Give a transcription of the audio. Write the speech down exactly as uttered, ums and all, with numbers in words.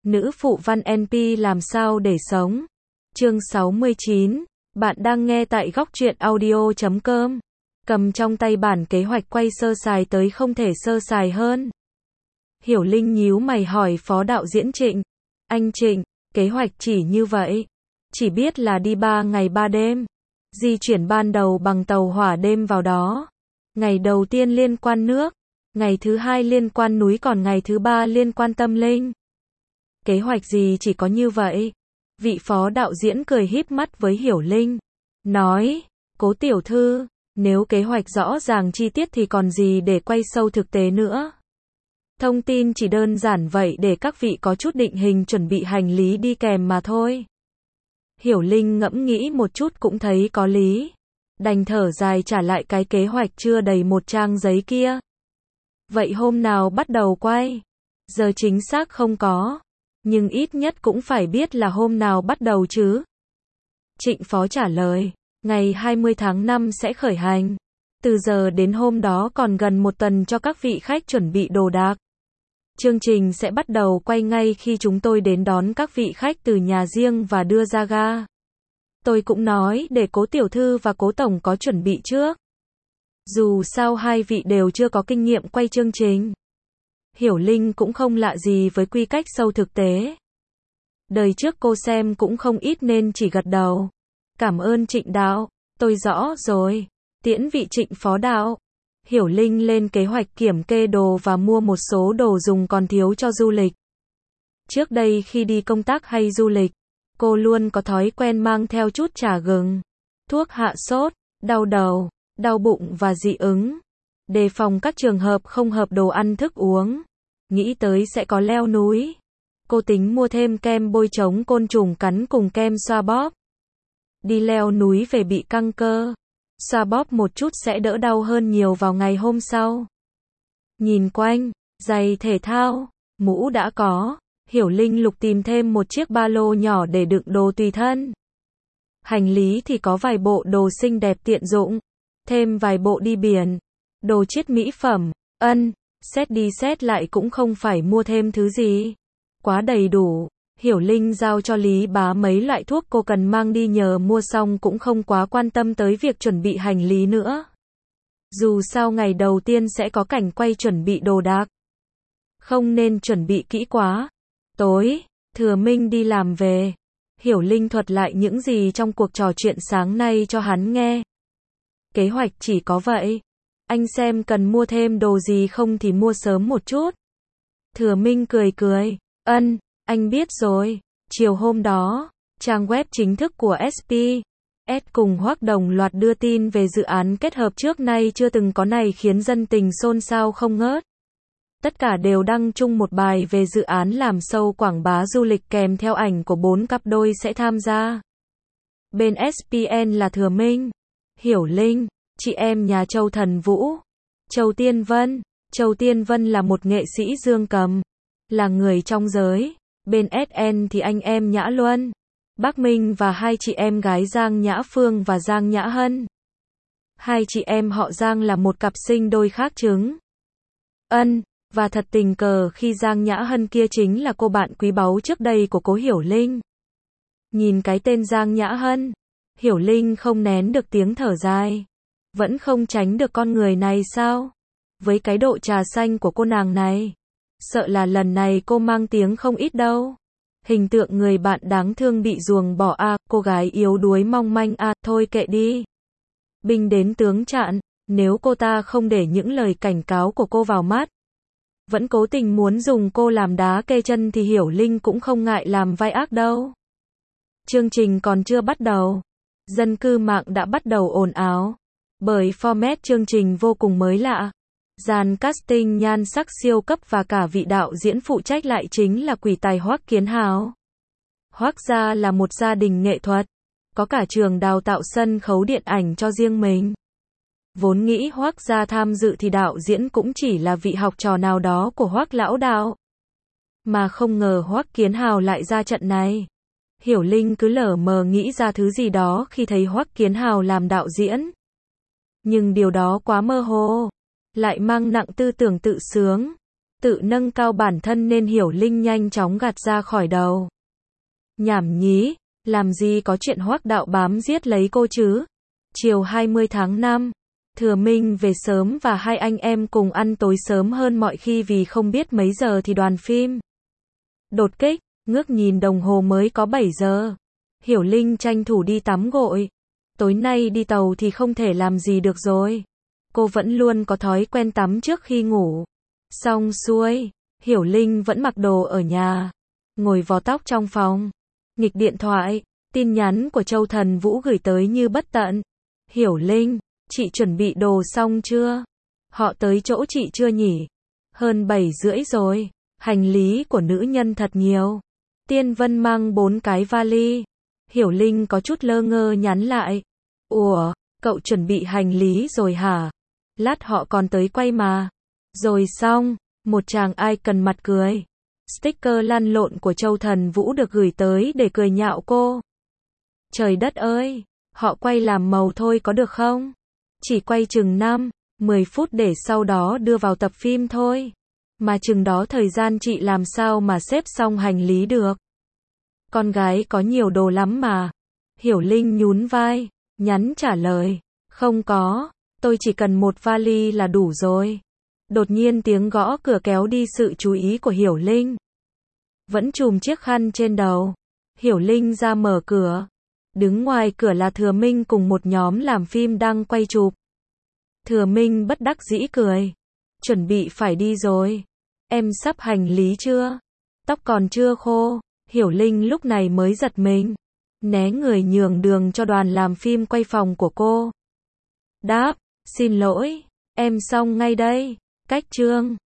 Nữ phụ văn en pê làm sao để sống. Chương sáu mươi chín. Bạn đang nghe tại góc truyện audio chấm com. Cầm trong tay bản kế hoạch quay sơ sài tới không thể sơ sài hơn. Hiểu Linh nhíu mày hỏi phó đạo diễn Trịnh. Anh Trịnh, kế hoạch chỉ như vậy. Chỉ biết là đi ba ngày ba đêm. Di chuyển ban đầu bằng tàu hỏa đêm vào đó. Ngày đầu tiên liên quan nước. Ngày thứ hai liên quan núi, còn ngày thứ ba liên quan tâm linh. Kế hoạch gì chỉ có như vậy? Vị phó đạo diễn cười híp mắt với Hiểu Linh. Nói, Cố tiểu thư, nếu kế hoạch rõ ràng chi tiết thì còn gì để quay sâu thực tế nữa. Thông tin chỉ đơn giản vậy để các vị có chút định hình chuẩn bị hành lý đi kèm mà thôi. Hiểu Linh ngẫm nghĩ một chút cũng thấy có lý. Đành thở dài trả lại cái kế hoạch chưa đầy một trang giấy kia. Vậy hôm nào bắt đầu quay? Giờ chính xác không có. Nhưng ít nhất cũng phải biết là hôm nào bắt đầu chứ. Trịnh phó trả lời. Ngày hai mươi tháng năm sẽ khởi hành. Từ giờ đến hôm đó còn gần một tuần cho các vị khách chuẩn bị đồ đạc. Chương trình sẽ bắt đầu quay ngay khi chúng tôi đến đón các vị khách từ nhà riêng và đưa ra ga. Tôi cũng nói để Cố tiểu thư và Cố tổng có chuẩn bị trước. Dù sao hai vị đều chưa có kinh nghiệm quay chương trình. Hiểu Linh cũng không lạ gì với quy cách sâu thực tế. Đời trước cô xem cũng không ít nên chỉ gật đầu. Cảm ơn Trịnh đạo, tôi rõ rồi. Tiễn vị Trịnh phó đạo. Hiểu Linh lên kế hoạch kiểm kê đồ và mua một số đồ dùng còn thiếu cho du lịch. Trước đây khi đi công tác hay du lịch, cô luôn có thói quen mang theo chút trà gừng, thuốc hạ sốt, đau đầu, đau bụng và dị ứng. Đề phòng các trường hợp không hợp đồ ăn thức uống. Nghĩ tới sẽ có leo núi. Cô tính mua thêm kem bôi chống côn trùng cắn cùng kem xoa bóp. Đi leo núi về bị căng cơ. Xoa bóp một chút sẽ đỡ đau hơn nhiều vào ngày hôm sau. Nhìn quanh, giày thể thao, mũ đã có. Hiểu Linh lục tìm thêm một chiếc ba lô nhỏ để đựng đồ tùy thân. Hành lý thì có vài bộ đồ xinh đẹp tiện dụng. Thêm vài bộ đi biển. Đồ chiết mỹ phẩm, ân, xét đi xét lại cũng không phải mua thêm thứ gì. Quá đầy đủ. Hiểu Linh giao cho Lý Bá mấy loại thuốc cô cần mang đi nhờ mua xong cũng không quá quan tâm tới việc chuẩn bị hành lý nữa. Dù sao ngày đầu tiên sẽ có cảnh quay chuẩn bị đồ đạc. Không nên chuẩn bị kỹ quá. Tối, Thừa Minh đi làm về. Hiểu Linh thuật lại những gì trong cuộc trò chuyện sáng nay cho hắn nghe. Kế hoạch chỉ có vậy. Anh xem cần mua thêm đồ gì không thì mua sớm một chút. Thừa Minh cười cười. Ân, anh biết rồi. Chiều hôm đó, trang web chính thức của ét pê ét cùng Hoắc đồng loạt đưa tin về dự án kết hợp trước nay chưa từng có này khiến dân tình xôn xao không ngớt. Tất cả đều đăng chung một bài về dự án làm sâu quảng bá du lịch kèm theo ảnh của bốn cặp đôi sẽ tham gia. Bên ét pê en là Thừa Minh, Hiểu Linh, chị em nhà Châu Thần Vũ, Châu Tiên Vân. Châu Tiên Vân là một nghệ sĩ dương cầm, là người trong giới. Bên ét en thì anh em Nhã Luân, Bắc Minh và hai chị em gái Giang Nhã Phương và Giang Nhã Hân. Hai chị em họ Giang là một cặp sinh đôi khác trứng. Ân, và thật tình cờ khi Giang Nhã Hân kia chính là cô bạn quý báu trước đây của Cố Hiểu Linh. Nhìn cái tên Giang Nhã Hân, Hiểu Linh không nén được tiếng thở dài. Vẫn không tránh được con người này sao? Với cái độ trà xanh của cô nàng này, sợ là lần này cô mang tiếng không ít đâu. Hình tượng người bạn đáng thương bị ruồng bỏ a, à, cô gái yếu đuối mong manh a, à, thôi kệ đi. Binh đến tướng chặn, nếu cô ta không để những lời cảnh cáo của cô vào mắt, vẫn cố tình muốn dùng cô làm đá kê chân thì Hiểu Linh cũng không ngại làm vai ác đâu. Chương trình còn chưa bắt đầu, dân cư mạng đã bắt đầu ồn ào. Bởi format chương trình vô cùng mới lạ. Dàn casting nhan sắc siêu cấp và cả vị đạo diễn phụ trách lại chính là quỷ tài Hoắc Kiến Hào. Hoắc gia là một gia đình nghệ thuật, có cả trường đào tạo sân khấu điện ảnh cho riêng mình. Vốn nghĩ Hoắc gia tham dự thì đạo diễn cũng chỉ là vị học trò nào đó của Hoắc lão đạo. Mà không ngờ Hoắc Kiến Hào lại ra trận này. Hiểu Linh cứ lờ mờ nghĩ ra thứ gì đó khi thấy Hoắc Kiến Hào làm đạo diễn. Nhưng điều đó quá mơ hồ, lại mang nặng tư tưởng tự sướng. Tự nâng cao bản thân nên Hiểu Linh nhanh chóng gạt ra khỏi đầu. Nhảm nhí, làm gì có chuyện Hoắc Đạo bám giết lấy cô chứ. Chiều hai mươi tháng năm, Thừa Minh về sớm và hai anh em cùng ăn tối sớm hơn mọi khi vì không biết mấy giờ thì đoàn phim đột kích, ngước nhìn đồng hồ mới có bảy giờ. Hiểu Linh tranh thủ đi tắm gội. Tối nay đi tàu thì không thể làm gì được rồi. Cô vẫn luôn có thói quen tắm trước khi ngủ. Xong xuôi, Hiểu Linh vẫn mặc đồ ở nhà, ngồi vò tóc trong phòng, nghịch điện thoại, tin nhắn của Châu Thần Vũ gửi tới như bất tận. Hiểu Linh, chị chuẩn bị đồ xong chưa? Họ tới chỗ chị chưa nhỉ? Hơn bảy rưỡi rồi, hành lý của nữ nhân thật nhiều. Tiên Vân mang bốn cái vali. Hiểu Linh có chút lơ ngơ nhắn lại. Ủa, cậu chuẩn bị hành lý rồi hả? Lát họ còn tới quay mà. Rồi xong, một chàng icon mặt cười. Sticker lăn lộn của Châu Thần Vũ được gửi tới để cười nhạo cô. Trời đất ơi, họ quay làm màu thôi có được không? Chỉ quay chừng năm, mười phút để sau đó đưa vào tập phim thôi. Mà chừng đó thời gian chị làm sao mà xếp xong hành lý được. Con gái có nhiều đồ lắm mà. Hiểu Linh nhún vai, nhắn trả lời. Không có, tôi chỉ cần một vali là đủ rồi. Đột nhiên tiếng gõ cửa kéo đi sự chú ý của Hiểu Linh. Vẫn trùm chiếc khăn trên đầu. Hiểu Linh ra mở cửa. Đứng ngoài cửa là Thừa Minh cùng một nhóm làm phim đang quay chụp. Thừa Minh bất đắc dĩ cười. Chuẩn bị phải đi rồi. Em sắp hành lý chưa? Tóc còn chưa khô. Hiểu Linh lúc này mới giật mình. Né người nhường đường cho đoàn làm phim quay phòng của cô. Đáp, xin lỗi, em xong ngay đây. Cách chương